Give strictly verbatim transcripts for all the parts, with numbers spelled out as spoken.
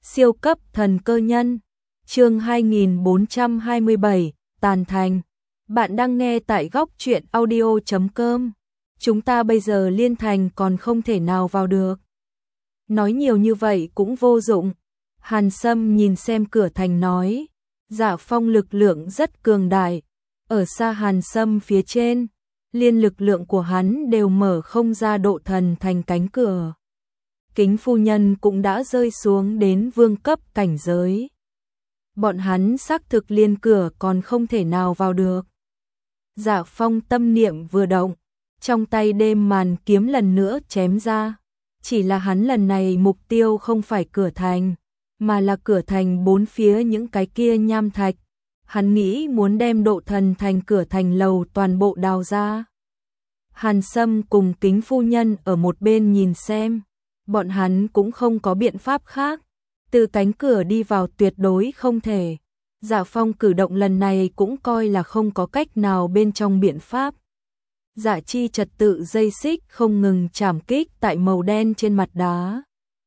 Siêu cấp thần cơ nhân, chương hai nghìn bốn trăm hai mươi bảy, tàn thành. Bạn đang nghe tại góc truyện audio chấm com. Chúng ta bây giờ liên thành còn không thể nào vào được. Nói nhiều như vậy cũng vô dụng. Hàn Sâm nhìn xem cửa thành nói. Dạ Phong lực lượng rất cường đại. Ở xa Hàn Sâm phía trên, liên lực lượng của hắn đều mở không ra độ thần thành cánh cửa. Kính phu nhân cũng đã rơi xuống đến vương cấp cảnh giới. Bọn hắn xác thực liên cửa còn không thể nào vào được. Dạ Phong tâm niệm vừa động, trong tay đêm màn kiếm lần nữa chém ra. Chỉ là hắn lần này mục tiêu không phải cửa thành, mà là cửa thành bốn phía những cái kia nham thạch. Hắn nghĩ muốn đem độ thần thành cửa thành lầu toàn bộ đào ra. Hàn Sâm cùng kính phu nhân ở một bên nhìn xem. Bọn hắn cũng không có biện pháp khác. Từ cánh cửa đi vào tuyệt đối không thể. Dạ Phong cử động lần này cũng coi là không có cách nào bên trong biện pháp. Dạ chi trật tự dây xích không ngừng chạm kích tại màu đen trên mặt đá.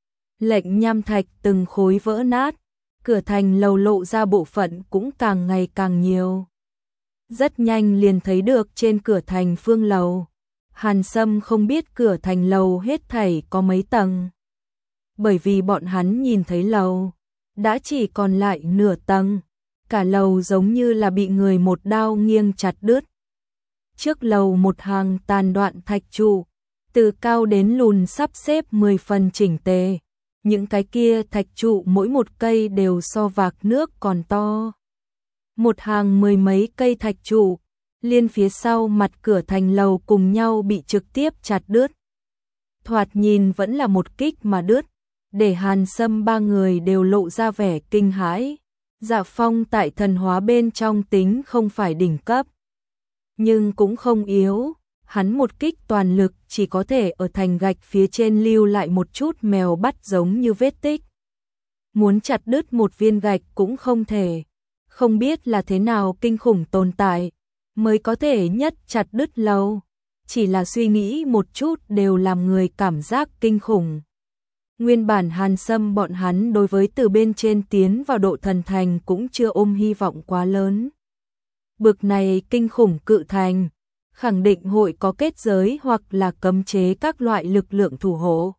Lệnh nham thạch từng khối vỡ nát. Cửa thành lầu lộ ra bộ phận cũng càng ngày càng nhiều. Rất nhanh liền thấy được trên cửa thành phương lầu. Hàn Sâm không biết cửa thành lầu hết thảy có mấy tầng. Bởi vì bọn hắn nhìn thấy lầu đã chỉ còn lại nửa tầng. Cả lầu giống như là bị người một đao nghiêng chặt đứt. Trước lầu một hàng tàn đoạn thạch trụ, từ cao đến lùn sắp xếp mười phần chỉnh tề. Những cái kia thạch trụ mỗi một cây đều so vạc nước còn to. Một hàng mười mấy cây thạch trụ, liên phía sau mặt cửa thành lầu cùng nhau bị trực tiếp chặt đứt. Thoạt nhìn vẫn là một kích mà đứt, để Hàn Sâm ba người đều lộ ra vẻ kinh hãi. Dạ Phong tại thần hóa bên trong tính không phải đỉnh cấp, nhưng cũng không yếu. Hắn một kích toàn lực chỉ có thể ở thành gạch phía trên lưu lại một chút mèo bắt giống như vết tích. Muốn chặt đứt một viên gạch cũng không thể. Không biết là thế nào kinh khủng tồn tại mới có thể nhất chặt đứt lầu. Chỉ là suy nghĩ một chút đều làm người cảm giác kinh khủng. Nguyên bản Hàn Sâm bọn hắn đối với từ bên trên tiến vào độ thần thành cũng chưa ôm hy vọng quá lớn. Bực này kinh khủng cự thành, khẳng định hội có kết giới hoặc là cấm chế các loại lực lượng thủ hộ.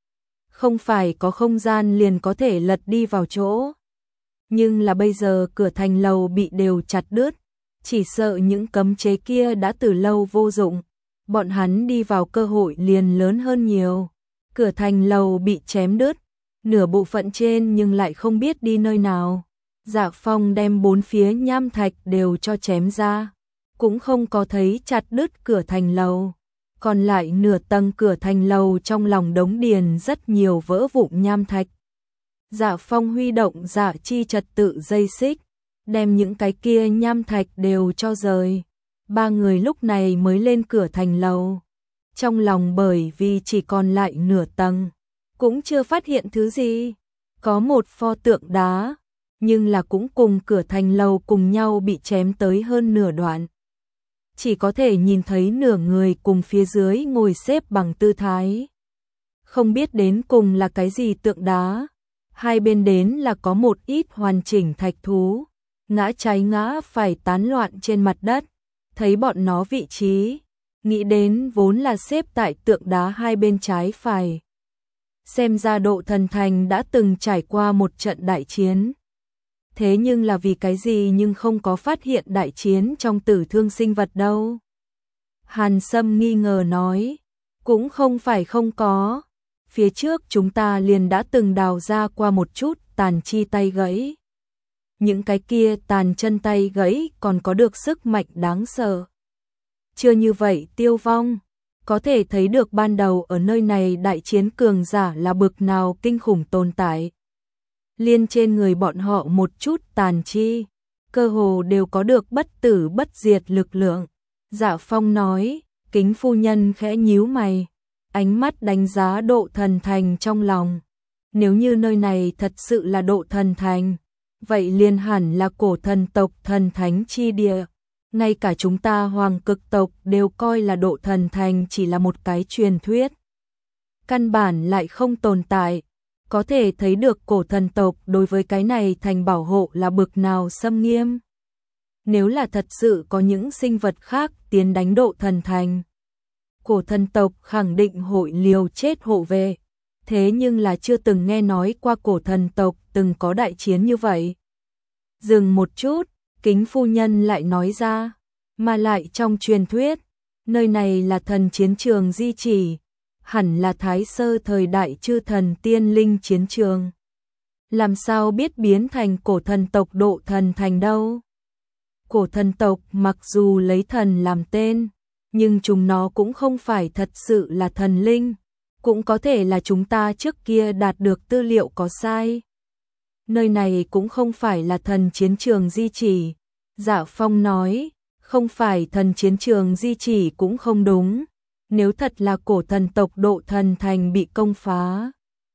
Không phải có không gian liền có thể lật đi vào chỗ. Nhưng là bây giờ cửa thành lầu bị đều chặt đứt, chỉ sợ những cấm chế kia đã từ lâu vô dụng. Bọn hắn đi vào cơ hội liền lớn hơn nhiều. Cửa thành lầu bị chém đứt, nửa bộ phận trên nhưng lại không biết đi nơi nào. Dạ Phong đem bốn phía nham thạch đều cho chém ra, cũng không có thấy chặt đứt cửa thành lầu. Còn lại nửa tầng cửa thành lầu trong lòng đống điền rất nhiều vỡ vụn nham thạch. Dạ Phong huy động dạ chi trật tự dây xích, đem những cái kia nham thạch đều cho rời. Ba người lúc này mới lên cửa thành lầu. Trong lòng bởi vì chỉ còn lại nửa tầng, cũng chưa phát hiện thứ gì. Có một pho tượng đá, nhưng là cũng cùng cửa thành lầu cùng nhau bị chém tới hơn nửa đoạn. Chỉ có thể nhìn thấy nửa người cùng phía dưới ngồi xếp bằng tư thái. Không biết đến cùng là cái gì tượng đá. Hai bên đến là có một ít hoàn chỉnh thạch thú, ngã trái ngã phải tán loạn trên mặt đất. Thấy bọn nó vị trí, nghĩ đến vốn là xếp tại tượng đá hai bên trái phải. Xem ra độ thần thành đã từng trải qua một trận đại chiến. Thế nhưng là vì cái gì nhưng không có phát hiện đại chiến trong tử thương sinh vật đâu. Hàn Sâm nghi ngờ nói, cũng không phải không có. Phía trước chúng ta liền đã từng đào ra qua một chút tàn chi tay gãy. Những cái kia tàn chân tay gãy còn có được sức mạnh đáng sợ. Chưa như vậy tiêu vong, có thể thấy được ban đầu ở nơi này đại chiến cường giả là bực nào kinh khủng tồn tại. Liên trên người bọn họ một chút tàn chi, cơ hồ đều có được bất tử bất diệt lực lượng. Dạ Phong nói, kính phu nhân khẽ nhíu mày, ánh mắt đánh giá độ thần thành trong lòng. Nếu như nơi này thật sự là độ thần thành, vậy liền hẳn là cổ thần tộc thần thánh chi địa. Ngay cả chúng ta hoàng cực tộc đều coi là độ thần thành chỉ là một cái truyền thuyết. Căn bản lại không tồn tại. có thể thấy được cổ thần tộc đối với cái này thành bảo hộ là bực nào xâm nghiêm. Nếu là thật sự có những sinh vật khác tiến đánh độ thần thành, cổ thần tộc khẳng định hội liều chết hộ vệ. Thế nhưng là chưa từng nghe nói qua cổ thần tộc từng có đại chiến như vậy. Dừng một chút, Kính phu nhân lại nói ra, mà lại trong truyền thuyết, nơi này là thần chiến trường di chỉ, hẳn là Thái Sơ thời đại chư thần tiên linh chiến trường. Làm sao biết biến thành cổ thần tộc độ thần thành đâu? Cổ thần tộc mặc dù lấy thần làm tên, nhưng chúng nó cũng không phải thật sự là thần linh, cũng có thể là chúng ta trước kia đạt được tư liệu có sai. Nơi này cũng không phải là thần chiến trường di chỉ. Dạ Phong nói, không phải thần chiến trường di chỉ cũng không đúng. Nếu thật là cổ thần tộc độ thần thành bị công phá,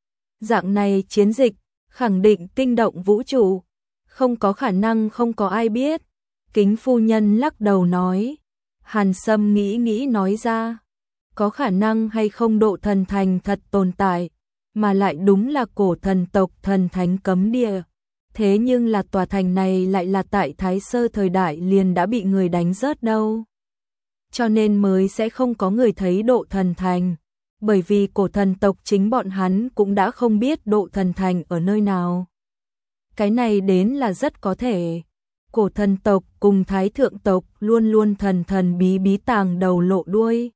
dạng này chiến dịch khẳng định kinh động vũ trụ, không có khả năng không có ai biết. Kính phu nhân lắc đầu nói. Hàn Sâm nghĩ nghĩ nói ra, có khả năng hay không độ thần thành thật tồn tại, mà lại đúng là cổ thần tộc thần thánh cấm địa. Thế nhưng là tòa thành này lại là tại Thái Sơ thời đại liền đã bị người đánh rớt đâu. Cho nên mới sẽ không có người thấy độ thần thành, bởi vì cổ thần tộc chính bọn hắn cũng đã không biết độ thần thành ở nơi nào. Cái này đến là rất có thể. Cổ thần tộc cùng Thái thượng tộc luôn luôn thần thần bí bí tàng đầu lộ đuôi.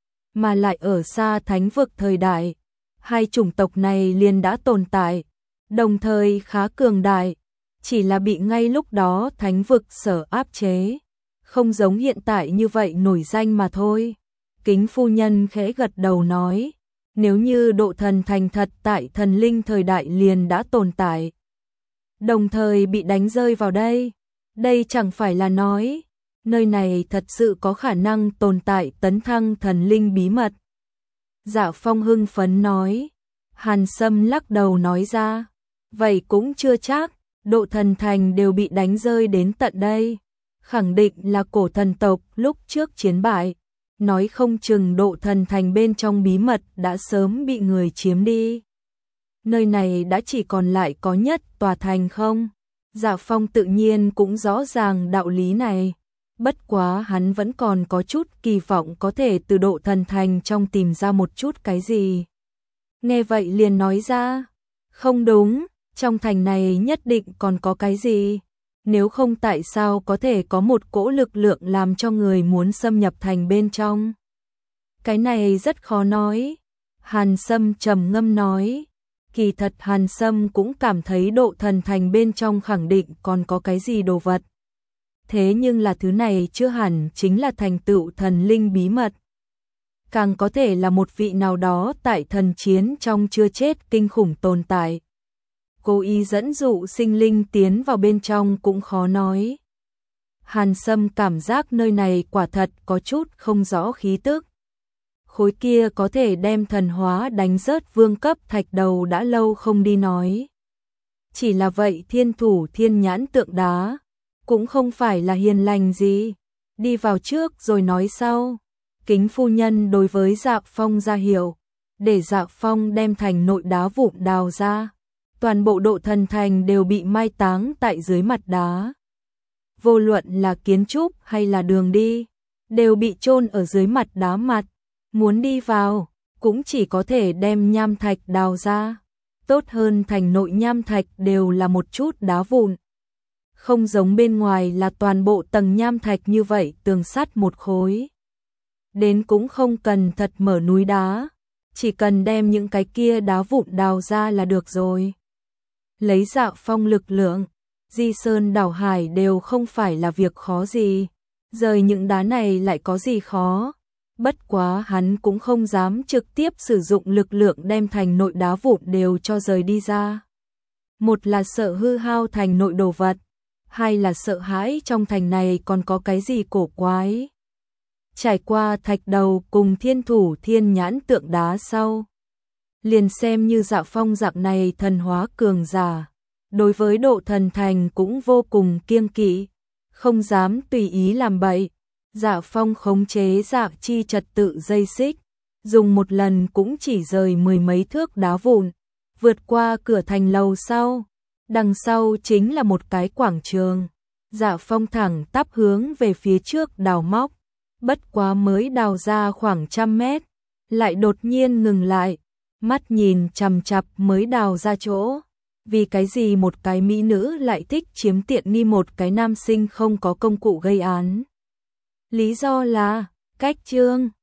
Mà lại ở xa thánh vực thời đại, hai chủng tộc này liền đã tồn tại, đồng thời khá cường đại, chỉ là bị ngay lúc đó thánh vực sở áp chế, không giống hiện tại như vậy nổi danh mà thôi. Kính phu nhân khẽ gật đầu nói, nếu như độ thần thành thật tại thần linh thời đại liền đã tồn tại, đồng thời bị đánh rơi vào đây, đây chẳng phải là nói, nơi này thật sự có khả năng tồn tại tấn thăng thần linh bí mật. Dạ Phong hưng phấn nói. Hàn Sâm lắc đầu nói ra, vậy cũng chưa chắc, độ thần thành đều bị đánh rơi đến tận đây, khẳng định là cổ thần tộc lúc trước chiến bại, nói không chừng độ thần thành bên trong bí mật đã sớm bị người chiếm đi. Nơi này đã chỉ còn lại có nhất tòa thành không? Dạ Phong tự nhiên cũng rõ ràng đạo lý này, bất quá hắn vẫn còn có chút kỳ vọng có thể từ độ thần thành trong tìm ra một chút cái gì. Nghe vậy liền nói ra, không đúng, trong thành này nhất định còn có cái gì, nếu không tại sao có thể có một cỗ lực lượng làm cho người muốn xâm nhập thành bên trong. Cái này rất khó nói. Hàn Sâm trầm ngâm nói, kỳ thật Hàn Sâm cũng cảm thấy độ thần thành bên trong khẳng định còn có cái gì đồ vật. Thế nhưng là thứ này chưa hẳn chính là thành tựu thần linh bí mật. Càng có thể là một vị nào đó tại thần chiến trong chưa chết kinh khủng tồn tại. Cố ý dẫn dụ sinh linh tiến vào bên trong cũng khó nói. Hàn Sâm cảm giác nơi này quả thật có chút không rõ khí tức. Khối kia có thể đem thần hóa đánh rớt vương cấp thạch đầu đã lâu không đi nói. Chỉ là vậy thiên thủ thiên nhãn tượng đá, cũng không phải là hiền lành gì. Đi vào trước rồi nói sau. Kính phu nhân đối với Dạ Phong ra hiệu, để Dạ Phong đem thành nội đá vụn đào ra. Toàn bộ độ thần thành đều bị mai táng tại dưới mặt đá. Vô luận là kiến trúc hay là đường đi, đều bị chôn ở dưới mặt đá mặt. Muốn đi vào, cũng chỉ có thể đem nham thạch đào ra. Tốt hơn thành nội nham thạch đều là một chút đá vụn. Không giống bên ngoài là toàn bộ tầng nham thạch như vậy tường sắt một khối. Đến cũng không cần thật mở núi đá, chỉ cần đem những cái kia đá vụn đào ra là được rồi. Lấy Dạ Phong lực lượng, di sơn đảo hải đều không phải là việc khó gì. Rời những đá này lại có gì khó. Bất quá hắn cũng không dám trực tiếp sử dụng lực lượng đem thành nội đá vụn đều cho rời đi ra. Một là sợ hư hao thành nội đồ vật, hai là sợ hãi trong thành này còn có cái gì cổ quái. Trải qua thạch đầu cùng thiên thủ thiên nhãn tượng đá sau, liền xem như Dạ Phong dạng này thần hóa cường giả, đối với độ thần thành cũng vô cùng kiêng kỵ, không dám tùy ý làm bậy. Dạ Phong khống chế Dạ chi trật tự dây xích, dùng một lần cũng chỉ rời mười mấy thước đá vụn, vượt qua cửa thành lầu sau. Đằng sau chính là một cái quảng trường. Dạ Phong thẳng tắp hướng về phía trước đào móc. Bất quá mới đào ra khoảng trăm mét, lại đột nhiên ngừng lại, mắt nhìn chằm chằm mới đào ra chỗ. Vì cái gì một cái mỹ nữ lại thích chiếm tiện nghi một cái nam sinh không có công cụ gây án? Lý do là cách trương.